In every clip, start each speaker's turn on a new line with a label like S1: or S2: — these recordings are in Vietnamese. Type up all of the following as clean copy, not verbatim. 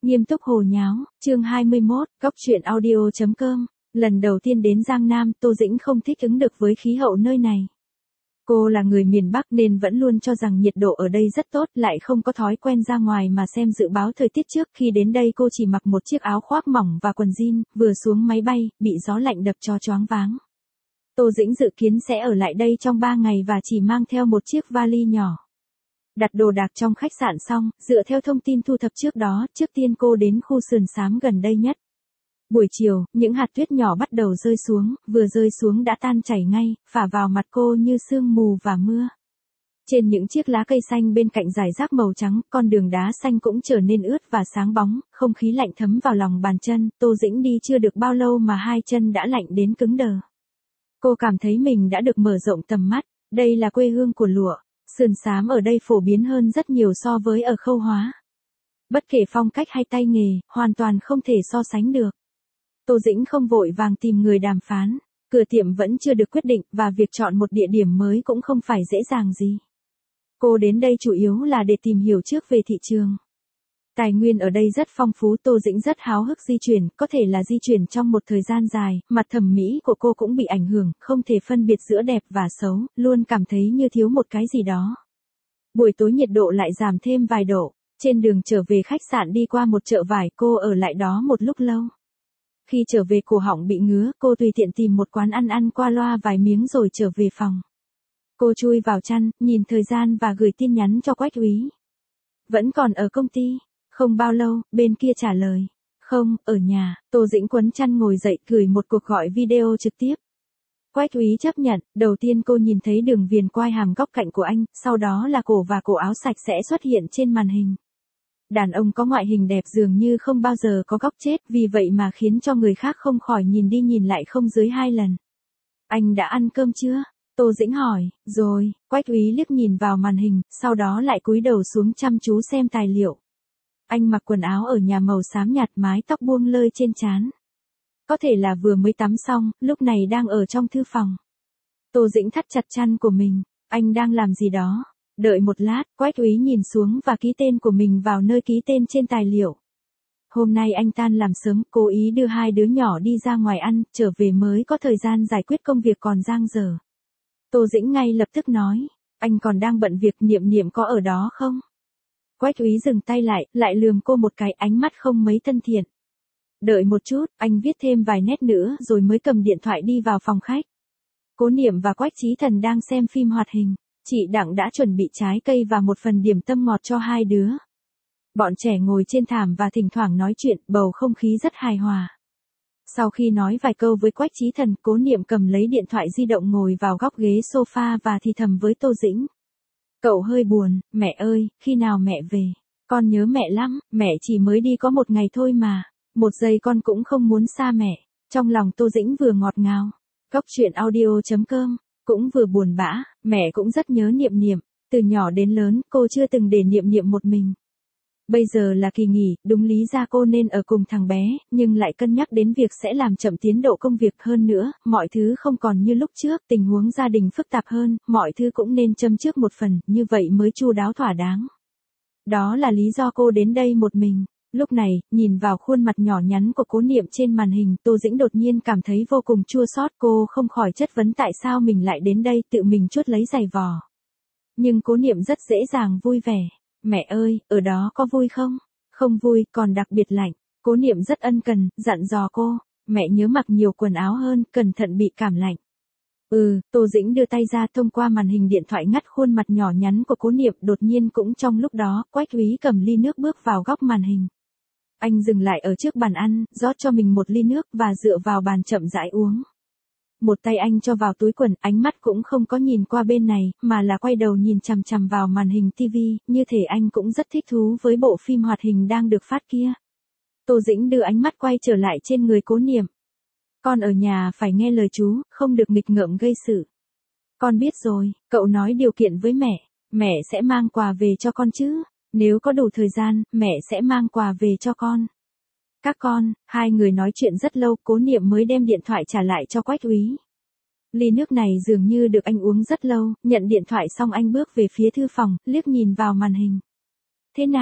S1: Nghiêm túc hồ nháo, chương 21, góc truyện audio.com. Lần đầu tiên đến Giang Nam, Tô Dĩnh không thích ứng được với khí hậu nơi này. Cô là người miền Bắc nên vẫn luôn cho rằng nhiệt độ ở đây rất tốt, lại không có thói quen ra ngoài mà xem dự báo thời tiết trước. Khi đến đây cô chỉ mặc một chiếc áo khoác mỏng và quần jean, vừa xuống máy bay, bị gió lạnh đập cho choáng váng. Tô Dĩnh dự kiến sẽ ở lại đây trong 3 ngày và chỉ mang theo một chiếc vali nhỏ. Đặt đồ đạc trong khách sạn xong, dựa theo thông tin thu thập trước đó, trước tiên cô đến khu sườn xám gần đây nhất. Buổi chiều, những hạt tuyết nhỏ bắt đầu rơi xuống, vừa rơi xuống đã tan chảy ngay, phả vào mặt cô như sương mù và mưa. Trên những chiếc lá cây xanh bên cạnh rải rác màu trắng, con đường đá xanh cũng trở nên ướt và sáng bóng, không khí lạnh thấm vào lòng bàn chân. Tô Dĩnh đi chưa được bao lâu mà hai chân đã lạnh đến cứng đờ. Cô cảm thấy mình đã được mở rộng tầm mắt, đây là quê hương của lụa. Sườn xám ở đây phổ biến hơn rất nhiều so với ở Khâu Hóa. Bất kể phong cách hay tay nghề, hoàn toàn không thể so sánh được. Tô Dĩnh không vội vàng tìm người đàm phán, cửa tiệm vẫn chưa được quyết định và việc chọn một địa điểm mới cũng không phải dễ dàng gì. Cô đến đây chủ yếu là để tìm hiểu trước về thị trường. Tài nguyên ở đây rất phong phú, Tô Dĩnh rất háo hức di chuyển, có thể là di chuyển trong một thời gian dài, mặt thẩm mỹ của cô cũng bị ảnh hưởng, không thể phân biệt giữa đẹp và xấu, luôn cảm thấy như thiếu một cái gì đó. Buổi tối nhiệt độ lại giảm thêm vài độ, trên đường trở về khách sạn đi qua một chợ vải, cô ở lại đó một lúc lâu. Khi trở về cổ họng bị ngứa, cô tùy tiện tìm một quán ăn qua loa vài miếng rồi trở về phòng. Cô chui vào chăn, nhìn thời gian và gửi tin nhắn cho Quách Úy. Vẫn còn ở công ty. Không bao lâu, bên kia trả lời. Không, ở nhà. Tô Dĩnh quấn chăn ngồi dậy gửi một cuộc gọi video trực tiếp. Quách Úy chấp nhận, đầu tiên cô nhìn thấy đường viền quai hàm góc cạnh của anh, sau đó là cổ và cổ áo sạch sẽ xuất hiện trên màn hình. Đàn ông có ngoại hình đẹp dường như không bao giờ có góc chết, vì vậy mà khiến cho người khác không khỏi nhìn đi nhìn lại không dưới 2 lần. Anh đã ăn cơm chưa? Tô Dĩnh hỏi. Rồi. Quách Úy liếc nhìn vào màn hình, sau đó lại cúi đầu xuống chăm chú xem tài liệu. Anh mặc quần áo ở nhà màu xám nhạt, mái tóc buông lơi trên trán. Có thể là vừa mới tắm xong, lúc này đang ở trong thư phòng. Tô Dĩnh thắt chặt chăn của mình. Anh đang làm gì đó? Đợi một lát, Quách Úy nhìn xuống và ký tên của mình vào nơi ký tên trên tài liệu. Hôm nay anh tan làm sớm, cố ý đưa 2 đứa nhỏ đi ra ngoài ăn, trở về mới có thời gian giải quyết công việc còn dang dở. Tô Dĩnh ngay lập tức nói, anh còn đang bận việc, Niệm Niệm có ở đó không? Quách Úy dừng tay lại lườm cô một cái, ánh mắt không mấy thân thiện. Đợi một chút, anh viết thêm vài nét nữa rồi mới cầm điện thoại đi vào phòng khách. Cố Niệm và Quách Chí Thần đang xem phim hoạt hình. Chị Đặng đã chuẩn bị trái cây và một phần điểm tâm ngọt cho 2 đứa. Bọn trẻ ngồi trên thảm và thỉnh thoảng nói chuyện, bầu không khí rất hài hòa. Sau khi nói vài câu với Quách Chí Thần, Cố Niệm cầm lấy điện thoại di động ngồi vào góc ghế sofa và thì thầm với Tô Dĩnh. Cậu hơi buồn, mẹ ơi, khi nào mẹ về? Con nhớ mẹ lắm, mẹ chỉ mới đi có 1 ngày thôi mà. 1 giây con cũng không muốn xa mẹ. Trong lòng Tô Dĩnh vừa ngọt ngào. Góc truyện audio.com. Cũng vừa buồn bã, mẹ cũng rất nhớ Niệm Niệm. Từ nhỏ đến lớn, cô chưa từng để Niệm Niệm một mình. Bây giờ là kỳ nghỉ, đúng lý ra cô nên ở cùng thằng bé, nhưng lại cân nhắc đến việc sẽ làm chậm tiến độ công việc hơn nữa, mọi thứ không còn như lúc trước, tình huống gia đình phức tạp hơn, mọi thứ cũng nên châm trước một phần, như vậy mới chu đáo thỏa đáng. Đó là lý do cô đến đây một mình. Lúc này, nhìn vào khuôn mặt nhỏ nhắn của Cố Niệm trên màn hình, Tô Dĩnh đột nhiên cảm thấy vô cùng chua xót, cô không khỏi chất vấn tại sao mình lại đến đây, tự mình chuốt lấy giày vò. Nhưng Cố Niệm rất dễ dàng vui vẻ. Mẹ ơi, ở đó có vui không? Không vui, còn đặc biệt lạnh. Cố Niệm rất ân cần, dặn dò cô. Mẹ nhớ mặc nhiều quần áo hơn, cẩn thận bị cảm lạnh. Tô Dĩnh đưa tay ra thông qua màn hình điện thoại ngắt khuôn mặt nhỏ nhắn của Cố Niệm. Đột nhiên cũng trong lúc đó, Quách Úy cầm ly nước bước vào góc màn hình. Anh dừng lại ở trước bàn ăn, rót cho mình một ly nước và dựa vào bàn chậm rãi uống. Một tay anh cho vào túi quần, ánh mắt cũng không có nhìn qua bên này, mà là quay đầu nhìn chằm chằm vào màn hình TV, như thể anh cũng rất thích thú với bộ phim hoạt hình đang được phát kia. Tô Dĩnh đưa ánh mắt quay trở lại trên người Cố Niệm. Con ở nhà phải nghe lời chú, không được nghịch ngợm gây sự. Con biết rồi, cậu nói điều kiện với mẹ sẽ mang quà về cho con chứ. Nếu có đủ thời gian, mẹ sẽ mang quà về cho con. Các con, 2 người nói chuyện rất lâu, Cố Niệm mới đem điện thoại trả lại cho Quách Úy. Ly nước này dường như được anh uống rất lâu, nhận điện thoại xong anh bước về phía thư phòng, liếc nhìn vào màn hình. Thế nào,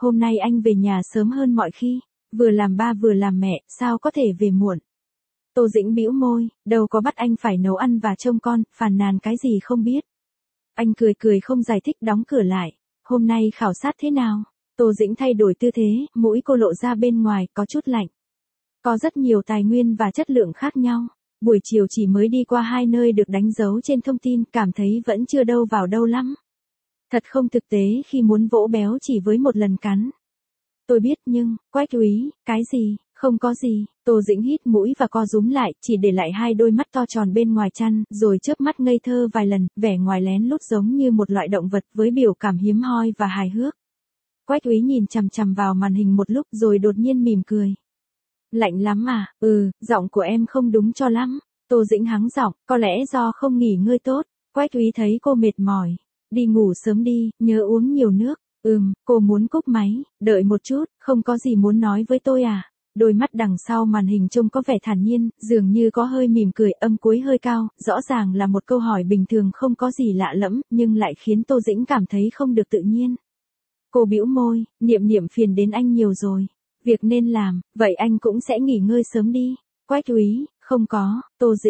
S1: hôm nay anh về nhà sớm hơn mọi khi, vừa làm ba vừa làm mẹ, sao có thể về muộn. Tô Dĩnh bĩu môi, đâu có bắt anh phải nấu ăn và trông con, phàn nàn cái gì không biết. Anh cười cười không giải thích đóng cửa lại. Hôm nay khảo sát thế nào? Tô Dĩnh thay đổi tư thế, mũi cô lộ ra bên ngoài, có chút lạnh. Có rất nhiều tài nguyên và chất lượng khác nhau. Buổi chiều chỉ mới đi qua 2 nơi được đánh dấu trên thông tin, cảm thấy vẫn chưa đâu vào đâu lắm. Thật không thực tế khi muốn vỗ béo chỉ với một lần cắn. Tôi biết nhưng, Quách Úy, cái gì, không có gì. Tô Dĩnh hít mũi và co rúm lại, chỉ để lại 2 đôi mắt to tròn bên ngoài chăn, rồi chớp mắt ngây thơ vài lần, vẻ ngoài lén lút giống như một loại động vật với biểu cảm hiếm hoi và hài hước. Quách Úy nhìn chằm chằm vào màn hình một lúc rồi đột nhiên mỉm cười. Lạnh lắm à? Giọng của em không đúng cho lắm. Tô Dĩnh hắng giọng, có lẽ do không nghỉ ngơi tốt. Quách Úy thấy cô mệt mỏi. Đi ngủ sớm đi, nhớ uống nhiều nước. Cô muốn cúp máy, đợi một chút, không có gì muốn nói với tôi à? Đôi mắt đằng sau màn hình trông có vẻ thản nhiên, dường như có hơi mỉm cười, âm cuối hơi cao, rõ ràng là một câu hỏi bình thường không có gì lạ lẫm, nhưng lại khiến Tô Dĩnh cảm thấy không được tự nhiên. Cô bĩu môi, Niệm phiền đến anh nhiều rồi. Việc nên làm, vậy anh cũng sẽ nghỉ ngơi sớm đi. Quách Úy, không có,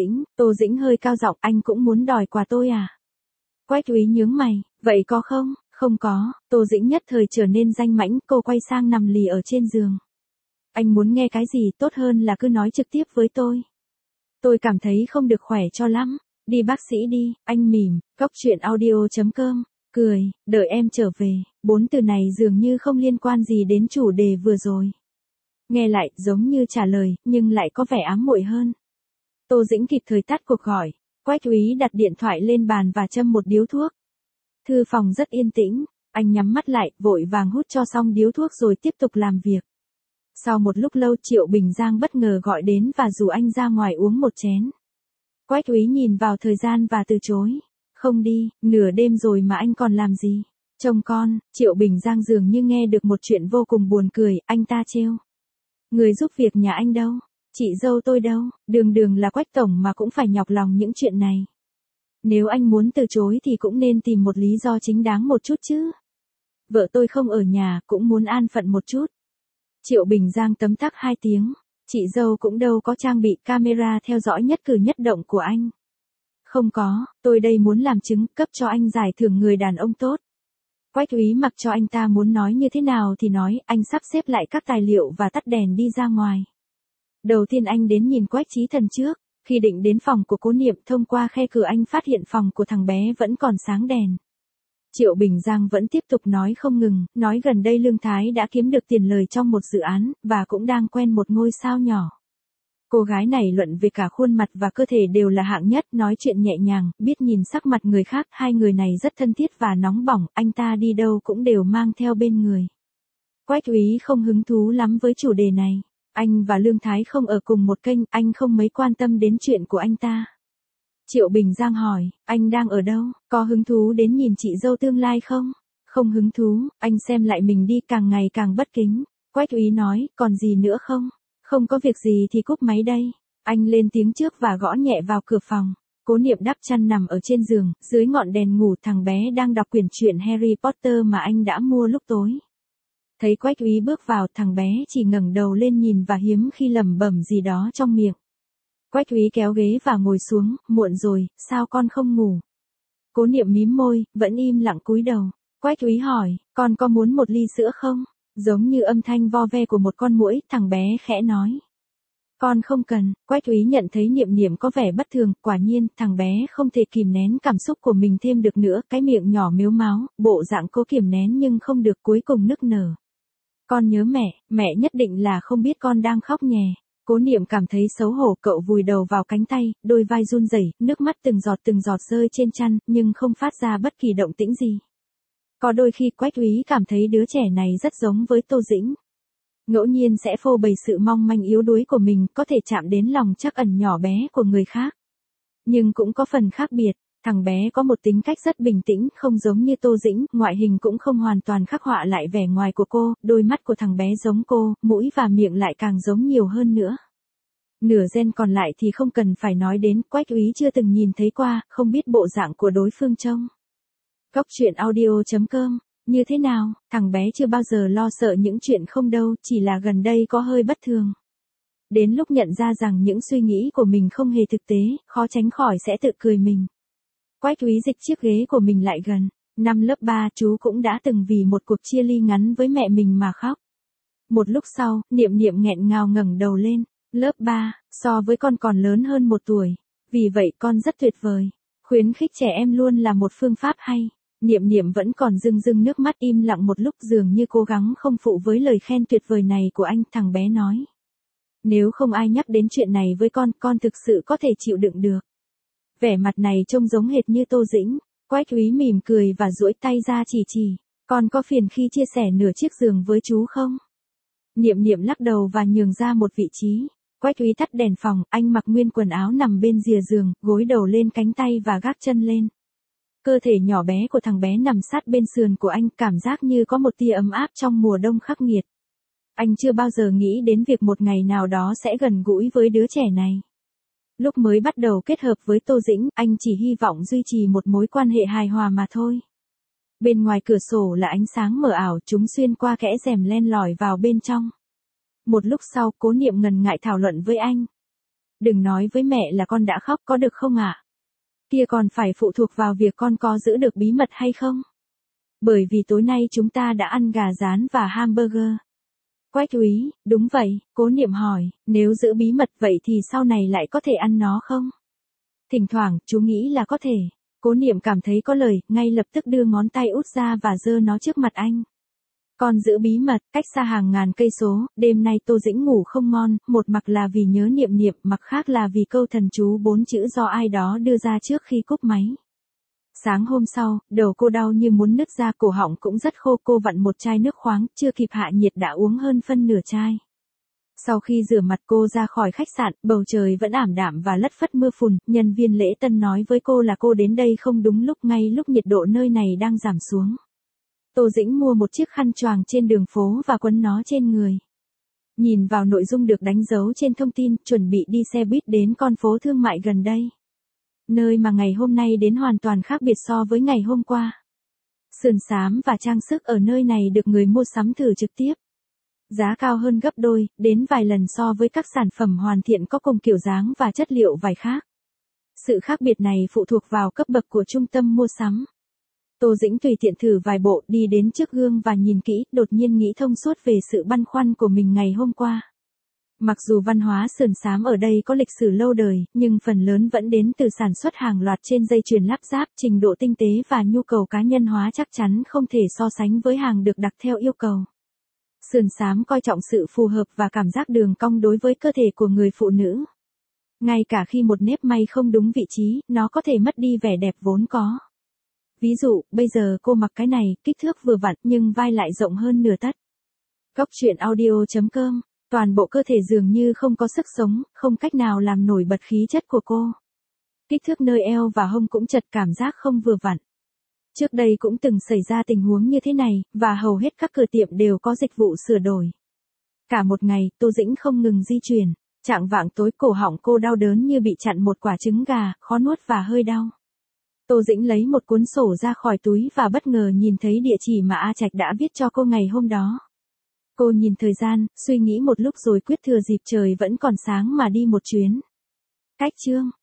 S1: Tô Dĩnh hơi cao giọng, anh cũng muốn đòi quà tôi à? Quách Úy nhướng mày, vậy có không? Không có, Tô Dĩnh nhất thời trở nên danh mãnh, cô quay sang nằm lì ở trên giường. Anh muốn nghe cái gì tốt hơn là cứ nói trực tiếp với tôi. Tôi cảm thấy không được khỏe cho lắm. Đi bác sĩ đi, anh mỉm, coctruyện.audio.com. Cười, đợi em trở về. 4 từ này dường như không liên quan gì đến chủ đề vừa rồi. Nghe lại giống như trả lời, nhưng lại có vẻ ám muội hơn. Tô Dĩnh kịp thời tắt cuộc gọi. Quách Úy đặt điện thoại lên bàn và châm một điếu thuốc. Thư phòng rất yên tĩnh, anh nhắm mắt lại, vội vàng hút cho xong điếu thuốc rồi tiếp tục làm việc. Sau một lúc lâu Triệu Bình Giang bất ngờ gọi đến và rủ anh ra ngoài uống một chén. Quách Úy nhìn vào thời gian và từ chối. Không đi, nửa đêm rồi mà anh còn làm gì? Trông con, Triệu Bình Giang dường như nghe được một chuyện vô cùng buồn cười, anh ta trêu. Người giúp việc nhà anh đâu? Chị dâu tôi đâu? Đường là Quách tổng mà cũng phải nhọc lòng những chuyện này. Nếu anh muốn từ chối thì cũng nên tìm một lý do chính đáng một chút chứ. Vợ tôi không ở nhà, cũng muốn an phận một chút. Triệu Bình Giang tấm tắc 2 tiếng. Chị dâu cũng đâu có trang bị camera theo dõi nhất cử nhất động của anh. Không có, tôi đây muốn làm chứng, cấp cho anh giải thưởng người đàn ông tốt. Quách Úy mặc cho anh ta muốn nói như thế nào thì nói, anh sắp xếp lại các tài liệu và tắt đèn đi ra ngoài. Đầu tiên anh đến nhìn Quách Chí Thần trước, khi định đến phòng của Cố Niệm thông qua khe cửa anh phát hiện phòng của thằng bé vẫn còn sáng đèn. Triệu Bình Giang vẫn tiếp tục nói không ngừng, nói gần đây Lương Thái đã kiếm được tiền lời trong một dự án, và cũng đang quen một ngôi sao nhỏ. Cô gái này luận về cả khuôn mặt và cơ thể đều là hạng nhất, nói chuyện nhẹ nhàng, biết nhìn sắc mặt người khác, 2 người này rất thân thiết và nóng bỏng, anh ta đi đâu cũng đều mang theo bên người. Quách Úy không hứng thú lắm với chủ đề này. Anh và Lương Thái không ở cùng một kênh, anh không mấy quan tâm đến chuyện của anh ta. Triệu Bình Giang hỏi, anh đang ở đâu, có hứng thú đến nhìn chị dâu tương lai không? Không hứng thú, anh xem lại mình đi càng ngày càng bất kính. Quách Úy nói, còn gì nữa không? Không có việc gì thì cúp máy đây. Anh lên tiếng trước và gõ nhẹ vào cửa phòng. Cố Niệm đắp chăn nằm ở trên giường, dưới ngọn đèn ngủ, thằng bé đang đọc quyển truyện Harry Potter mà anh đã mua lúc tối. Thấy Quách Úy bước vào, thằng bé chỉ ngẩng đầu lên nhìn và hiếm khi lẩm bẩm gì đó trong miệng. Quách Úy kéo ghế và ngồi xuống, muộn rồi, sao con không ngủ? Cố Niệm mím môi, vẫn im lặng cúi đầu. Quách Úy hỏi, con có muốn một ly sữa không? Giống như âm thanh vo ve của một con muỗi, thằng bé khẽ nói. Con không cần. Quách Úy nhận thấy Niệm có vẻ bất thường, quả nhiên, thằng bé không thể kìm nén cảm xúc của mình thêm được nữa, cái miệng nhỏ mếu máo, bộ dạng cố kìm nén nhưng không được, cuối cùng nức nở. Con nhớ mẹ nhất định là không biết con đang khóc nhè. Cố Niệm cảm thấy xấu hổ, cậu vùi đầu vào cánh tay, đôi vai run rẩy, nước mắt từng giọt rơi trên chăn, nhưng không phát ra bất kỳ động tĩnh gì. Có đôi khi Quách Úy cảm thấy đứa trẻ này rất giống với Tô Dĩnh. Ngẫu nhiên sẽ phô bày sự mong manh yếu đuối của mình, có thể chạm đến lòng trắc ẩn nhỏ bé của người khác. Nhưng cũng có phần khác biệt, thằng bé có một tính cách rất bình tĩnh, không giống như Tô Dĩnh, ngoại hình cũng không hoàn toàn khắc họa lại vẻ ngoài của cô, đôi mắt của thằng bé giống cô, mũi và miệng lại càng giống nhiều hơn nữa. Nửa gen còn lại thì không cần phải nói đến, Quách Úy chưa từng nhìn thấy qua, không biết bộ dạng của đối phương trông. Coctruyện.audio.com Như thế nào, thằng bé chưa bao giờ lo sợ những chuyện không đâu, chỉ là gần đây có hơi bất thường. Đến lúc nhận ra rằng những suy nghĩ của mình không hề thực tế, khó tránh khỏi sẽ tự cười mình. Quách Úy dịch chiếc ghế của mình lại gần. Năm lớp 3 chú cũng đã từng vì một cuộc chia ly ngắn với mẹ mình mà khóc. Một lúc sau, Niệm Niệm nghẹn ngào ngẩng đầu lên. Lớp 3, so với con còn lớn hơn 1 tuổi. Vì vậy con rất tuyệt vời. Khuyến khích trẻ em luôn là một phương pháp hay. Niệm Niệm vẫn còn rưng rưng nước mắt im lặng một lúc dường như cố gắng không phụ với lời khen tuyệt vời này của anh. Thằng bé nói. Nếu không ai nhắc đến chuyện này với con thực sự có thể chịu đựng được. Vẻ mặt này trông giống hệt như Tô Dĩnh. Quách Úy mỉm cười và duỗi tay ra chỉ. Con có phiền khi chia sẻ nửa chiếc giường với chú không? Niệm Niệm lắc đầu và nhường ra một vị trí. Quách Úy tắt đèn phòng, anh mặc nguyên quần áo nằm bên rìa giường, gối đầu lên cánh tay và gác chân lên. Cơ thể nhỏ bé của thằng bé nằm sát bên sườn của anh, cảm giác như có một tia ấm áp trong mùa đông khắc nghiệt. Anh chưa bao giờ nghĩ đến việc một ngày nào đó sẽ gần gũi với đứa trẻ này. Lúc mới bắt đầu kết hợp với Tô Dĩnh, anh chỉ hy vọng duy trì một mối quan hệ hài hòa mà thôi. Bên ngoài cửa sổ là ánh sáng mờ ảo, chúng xuyên qua kẽ rèm len lỏi vào bên trong. Một lúc sau, Cố Niệm ngần ngại thảo luận với anh. Đừng nói với mẹ là con đã khóc có được không ạ? Kia còn phải phụ thuộc vào việc con có giữ được bí mật hay không? Bởi vì tối nay chúng ta đã ăn gà rán và hamburger. Quách Úy, đúng vậy, Cố Niệm hỏi, nếu giữ bí mật vậy thì sau này lại có thể ăn nó không? Thỉnh thoảng, chú nghĩ là có thể. Cố Niệm cảm thấy có lời, ngay lập tức đưa ngón tay út ra và giơ nó trước mặt anh. Con giữ bí mật, cách xa hàng ngàn cây số, đêm nay Tô Dĩnh ngủ không ngon, một mặt là vì nhớ Niệm Niệm, mặt khác là vì câu thần chú 4 chữ do ai đó đưa ra trước khi cúp máy. Sáng hôm sau, đầu cô đau như muốn nứt ra, cổ họng cũng rất khô, cô vặn một chai nước khoáng, chưa kịp hạ nhiệt đã uống hơn phân nửa chai. Sau khi rửa mặt cô ra khỏi khách sạn, bầu trời vẫn ảm đạm và lất phất mưa phùn, nhân viên lễ tân nói với cô là cô đến đây không đúng lúc, ngay lúc nhiệt độ nơi này đang giảm xuống. Tô Dĩnh mua một chiếc khăn choàng trên đường phố và quấn nó trên người. Nhìn vào nội dung được đánh dấu trên thông tin, chuẩn bị đi xe buýt đến con phố thương mại gần đây. Nơi mà ngày hôm nay đến hoàn toàn khác biệt so với ngày hôm qua. Sườn xám và trang sức ở nơi này được người mua sắm thử trực tiếp. Giá cao hơn gấp đôi, đến vài lần so với các sản phẩm hoàn thiện có cùng kiểu dáng và chất liệu vải khác. Sự khác biệt này phụ thuộc vào cấp bậc của trung tâm mua sắm. Tô Dĩnh tùy tiện thử vài bộ, đi đến trước gương và nhìn kỹ, đột nhiên nghĩ thông suốt về sự băn khoăn của mình ngày hôm qua. Mặc dù văn hóa sườn xám ở đây có lịch sử lâu đời, nhưng phần lớn vẫn đến từ sản xuất hàng loạt trên dây chuyền lắp ráp, trình độ tinh tế và nhu cầu cá nhân hóa chắc chắn không thể so sánh với hàng được đặt theo yêu cầu. Sườn xám coi trọng sự phù hợp và cảm giác đường cong đối với cơ thể của người phụ nữ. Ngay cả khi một nếp may không đúng vị trí, nó có thể mất đi vẻ đẹp vốn có. Ví dụ, bây giờ cô mặc cái này, kích thước vừa vặn nhưng vai lại rộng hơn nửa tấc. Góc truyện audio.com, toàn bộ cơ thể dường như không có sức sống, không cách nào làm nổi bật khí chất của cô. Kích thước nơi eo và hông cũng chật, cảm giác không vừa vặn. Trước đây cũng từng xảy ra tình huống như thế này, và hầu hết các cửa tiệm đều có dịch vụ sửa đổi. Cả một ngày, Tô Dĩnh không ngừng di chuyển. Chạng vạng tối, cổ họng cô đau đớn như bị chặn một quả trứng gà, khó nuốt và hơi đau. Tô Dĩnh lấy một cuốn sổ ra khỏi túi và bất ngờ nhìn thấy địa chỉ mà A Trạch đã viết cho cô ngày hôm đó. Cô nhìn thời gian, suy nghĩ một lúc rồi quyết thừa dịp trời vẫn còn sáng mà đi một chuyến. Cách chương